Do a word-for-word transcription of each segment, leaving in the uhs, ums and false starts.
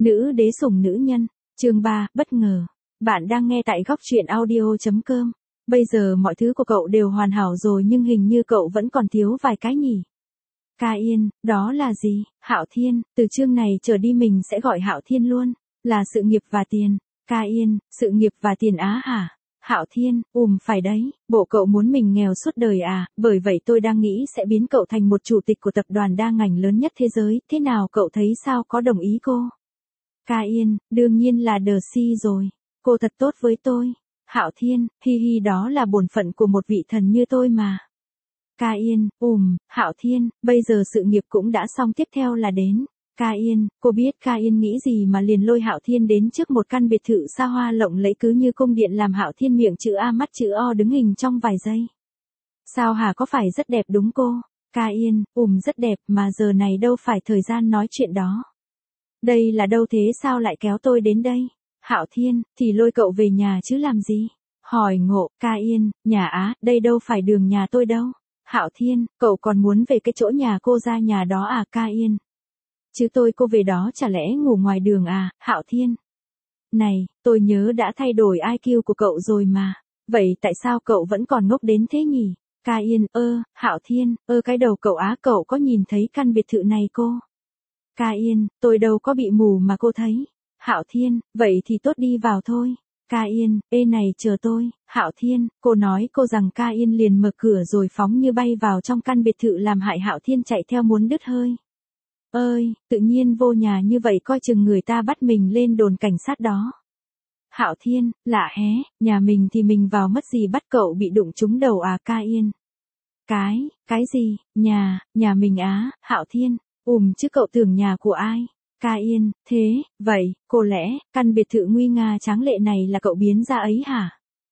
Nữ đế sủng nữ nhân, chương ba, bất ngờ. Bạn đang nghe tại góc truyện audio.com. Bây giờ mọi thứ của cậu đều hoàn hảo rồi nhưng hình như cậu vẫn còn thiếu vài cái nhỉ. Ca Yên, đó là gì? Hạo Thiên, từ chương này trở đi mình sẽ gọi Hạo Thiên luôn. Là sự nghiệp và tiền. Ca Yên, sự nghiệp và tiền á hả? Hạo Thiên, ùm phải đấy, bộ cậu muốn mình nghèo suốt đời à, bởi vậy tôi đang nghĩ sẽ biến cậu thành một chủ tịch của tập đoàn đa ngành lớn nhất thế giới, thế nào cậu thấy sao, có đồng ý cô? Ca Yên, đương nhiên là đờ si rồi, cô thật tốt với tôi. Hạo Thiên, hi hi đó là bổn phận của một vị thần như tôi mà. Ca Yên, ùm, Hạo Thiên, bây giờ sự nghiệp cũng đã xong, tiếp theo là đến. Ca Yên, cô biết Ca Yên nghĩ gì mà liền lôi Hạo Thiên đến trước một căn biệt thự xa hoa lộng lẫy cứ như cung điện, làm Hạo Thiên miệng chữ A mắt chữ O đứng hình trong vài giây. Sao hả, có phải rất đẹp đúng cô? Ca Yên, ùm rất đẹp mà giờ này đâu phải thời gian nói chuyện đó. Đây là đâu thế, sao lại kéo tôi đến đây? Hạo Thiên, thì lôi cậu về nhà chứ làm gì? Hỏi ngộ, Ca Yên, nhà á, đây đâu phải đường nhà tôi đâu. Hạo Thiên, cậu còn muốn về cái chỗ nhà cô ra nhà đó à? Ca Yên. Chứ tôi cô về đó chả lẽ ngủ ngoài đường à? Hạo Thiên. Này, tôi nhớ đã thay đổi i kiu của cậu rồi mà. Vậy tại sao cậu vẫn còn ngốc đến thế nhỉ? Ca Yên, ơ, Hạo Thiên, ơ cái đầu cậu á, cậu có nhìn thấy căn biệt thự này cô? Ca Yên, tôi đâu có bị mù mà cô thấy. Hạo Thiên, vậy thì tốt, đi vào thôi. Ca Yên, ê này chờ tôi. Hạo Thiên, cô nói cô rằng. Ca Yên liền mở cửa rồi phóng như bay vào trong căn biệt thự, làm hại Hạo Thiên chạy theo muốn đứt hơi. Ơi, tự nhiên vô nhà như vậy, coi chừng người ta bắt mình lên đồn cảnh sát đó. Hạo Thiên, lạ hé, nhà mình thì mình vào mất gì bắt cậu bị đụng trúng đầu à? Ca Yên. Cái, cái gì, nhà, nhà mình á? Hạo Thiên, ùm chứ cậu tưởng nhà của ai? Ca Yên, thế, vậy, cô lẽ, căn biệt thự nguy nga tráng lệ này là cậu biến ra ấy hả?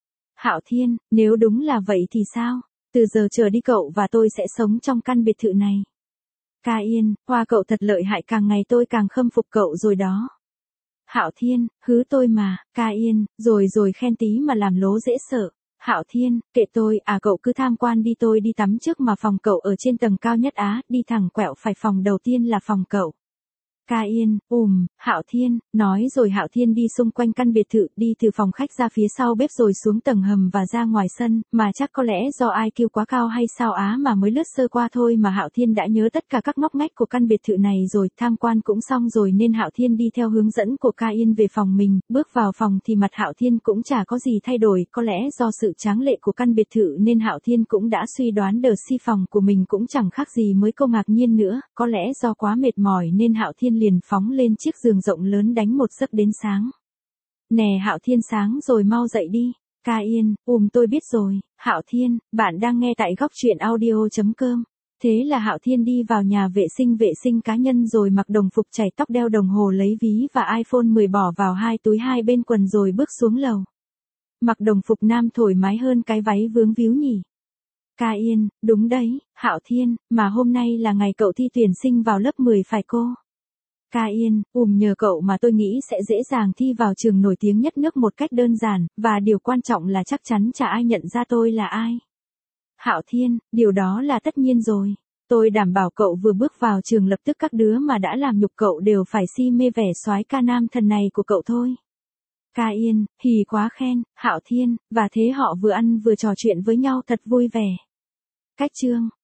Hạo Thiên, nếu đúng là vậy thì sao? Từ giờ trở đi cậu và tôi sẽ sống trong căn biệt thự này. Ca Yên, hoa cậu thật lợi hại, càng ngày tôi càng khâm phục cậu rồi đó. Hạo Thiên, hứ tôi mà. Ca Yên, rồi rồi khen tí mà làm lố dễ sợ. Hạo Thiên, kệ tôi à, cậu cứ tham quan đi, tôi đi tắm trước mà, phòng cậu ở trên tầng cao nhất á, đi thẳng quẹo phải, phòng đầu tiên là phòng cậu. Ca Yên, ùm, Hạo Thiên, nói rồi Hạo Thiên đi xung quanh căn biệt thự, đi từ phòng khách ra phía sau bếp rồi xuống tầng hầm và ra ngoài sân, mà chắc có lẽ do i kiu quá cao hay sao á mà mới lướt sơ qua thôi mà Hạo Thiên đã nhớ tất cả các ngóc ngách của căn biệt thự này rồi. Tham quan cũng xong rồi nên Hạo Thiên đi theo hướng dẫn của Ca Yên về phòng mình, bước vào phòng thì mặt Hạo Thiên cũng chả có gì thay đổi, có lẽ do sự tráng lệ của căn biệt thự nên Hạo Thiên cũng đã suy đoán đờ si phòng của mình cũng chẳng khác gì mới cô ngạc nhiên nữa, có lẽ do quá mệt mỏi nên Hạo Thiên liền phóng lên chiếc giường rộng lớn đánh một giấc đến sáng. Nè Hạo Thiên, sáng rồi mau dậy đi. Ca Yên, ùm tôi biết rồi. Hạo Thiên, bạn đang nghe tại góc truyện audio.com. Thế là Hạo Thiên đi vào nhà vệ sinh vệ sinh cá nhân rồi mặc đồng phục chải tóc, đeo đồng hồ, lấy ví và iPhone mười bỏ vào hai túi hai bên quần rồi bước xuống lầu. Mặc đồng phục nam thoải mái hơn cái váy vướng víu nhỉ. Ca Yên, đúng đấy, Hạo Thiên, mà hôm nay là ngày cậu thi tuyển sinh vào lớp mười phải cô? Ca Yên, ùm nhờ cậu mà tôi nghĩ sẽ dễ dàng thi vào trường nổi tiếng nhất nước một cách đơn giản, và điều quan trọng là chắc chắn chả ai nhận ra tôi là ai. Hạo Thiên, điều đó là tất nhiên rồi. Tôi đảm bảo cậu vừa bước vào trường lập tức các đứa mà đã làm nhục cậu đều phải si mê vẻ soái ca nam thần này của cậu thôi. Ca Yên, hì quá khen. Hạo Thiên, và thế họ vừa ăn vừa trò chuyện với nhau thật vui vẻ. Cách chương